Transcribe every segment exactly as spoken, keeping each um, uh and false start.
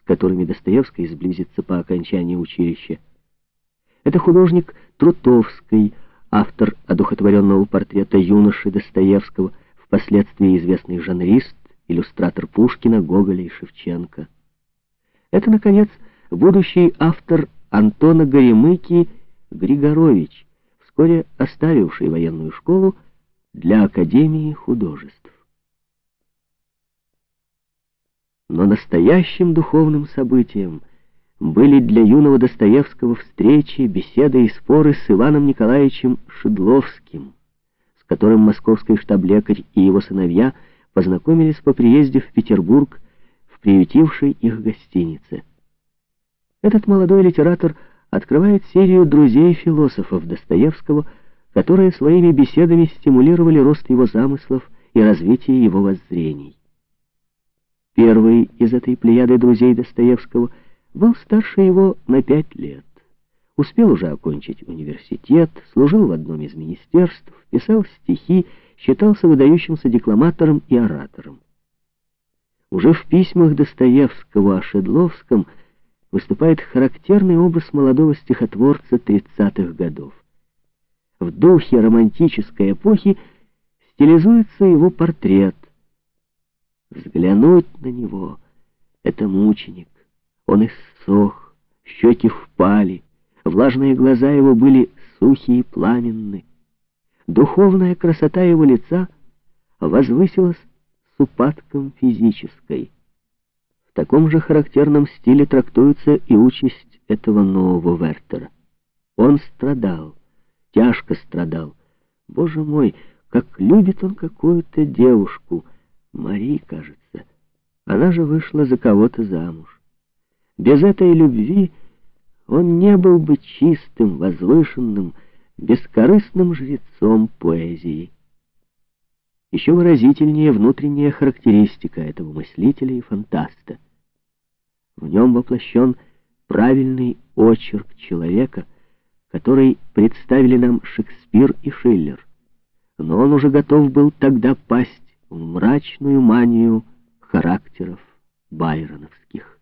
которыми Достоевский сблизится по окончании училища. Это художник Трутовский, автор одухотворенного портрета юноши Достоевского, впоследствии известный жанрист, иллюстратор Пушкина, Гоголя и Шевченко. Это, наконец, будущий автор Антона Горемыки Григорович, вскоре оставивший военную школу для Академии художеств. Но настоящим духовным событием были для юного Достоевского встречи, беседы и споры с Иваном Николаевичем Шедловским, с которым московский штаб-лекарь и его сыновья познакомились по приезде в Петербург в приютившей их гостинице. Этот молодой литератор открывает серию друзей философов Достоевского, которые своими беседами стимулировали рост его замыслов и развитие его воззрений. Первый из этой плеяды друзей Достоевского был старше его на пять лет. Успел уже окончить университет, служил в одном из министерств, писал стихи, считался выдающимся декламатором и оратором. Уже в письмах Достоевского о Шедловском выступает характерный образ молодого стихотворца тридцатых годов. В духе романтической эпохи стилизуется его портрет. Взглянуть на него — это мученик. Он иссох, щеки впали, влажные глаза его были сухие и пламенны. Духовная красота его лица возвысилась с упадком физической. В таком же характерном стиле трактуется и участь этого нового Вертера. Он страдал, тяжко страдал. Боже мой, как любит он какую-то девушку, Мари, кажется. Она же вышла за кого-то замуж. Без этой любви он не был бы чистым, возвышенным, бескорыстным жрецом поэзии. Еще выразительнее внутренняя характеристика этого мыслителя и фантаста. В нем воплощен правильный очерк человека, который представили нам Шекспир и Шиллер. Но он уже готов был тогда пасть в мрачную манию характеров байроновских.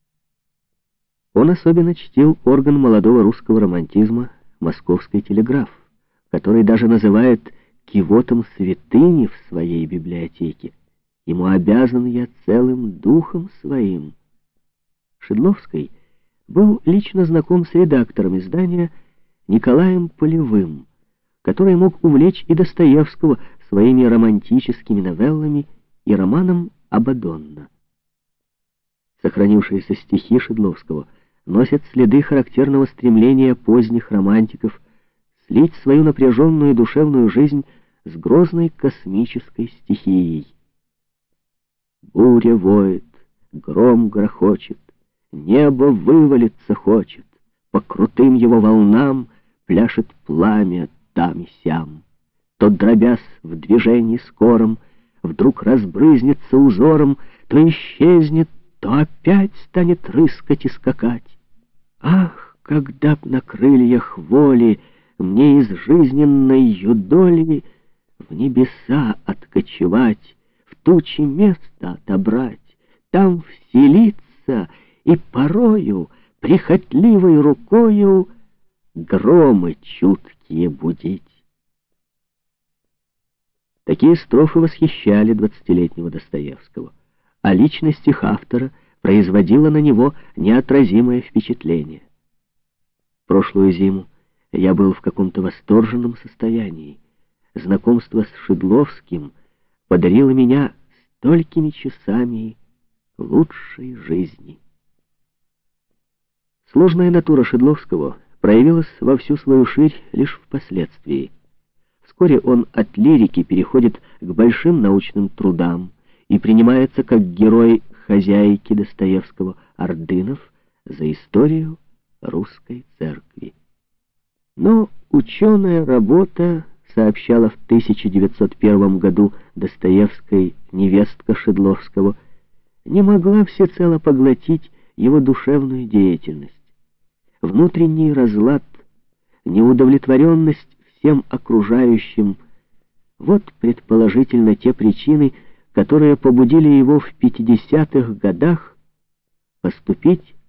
Он особенно чтил орган молодого русского романтизма «Московский телеграф», который даже называет кивотом святыни в своей библиотеке. Ему обязан я целым духом своим. Шедловский был лично знаком с редактором издания Николаем Полевым, который мог увлечь и Достоевского своими романтическими новеллами и романом «Абадонна». Сохранившиеся стихи Шедловского носят следы характерного стремления поздних романтиков слить свою напряженную душевную жизнь с грозной космической стихией. Буря воет, гром грохочет, небо вывалиться хочет, по крутым его волнам пляшет пламя там и сям. То, дробясь в движении скором, вдруг разбрызнется узором, то исчезнет, то опять станет рыскать и скакать. Ах, когда б на крыльях воли мне из жизненной юдоли в небеса откочевать, в тучи места отобрать, там вселиться и порою прихотливой рукою громы чуткие будить. Такие строфы восхищали двадцатилетнего Достоевского, а личность их автора производила на него неотразимое впечатление. Прошлую зиму я был в каком-то восторженном состоянии. Знакомство с Шедловским подарило меня столькими часами лучшей жизни. Сложная натура Шедловского проявилась во всю свою ширь лишь впоследствии. Вскоре он от лирики переходит к большим научным трудам и принимается как герой хозяйки Достоевского Ордынов за историю русской церкви. Но ученая работа, сообщала в тысяча девятьсот первом году Достоевской невестка Шедловского, не могла всецело поглотить его душевную деятельность. Внутренний разлад, неудовлетворенность всем окружающим — вот предположительно те причины, которые побудили его в пятидесятых годах поступить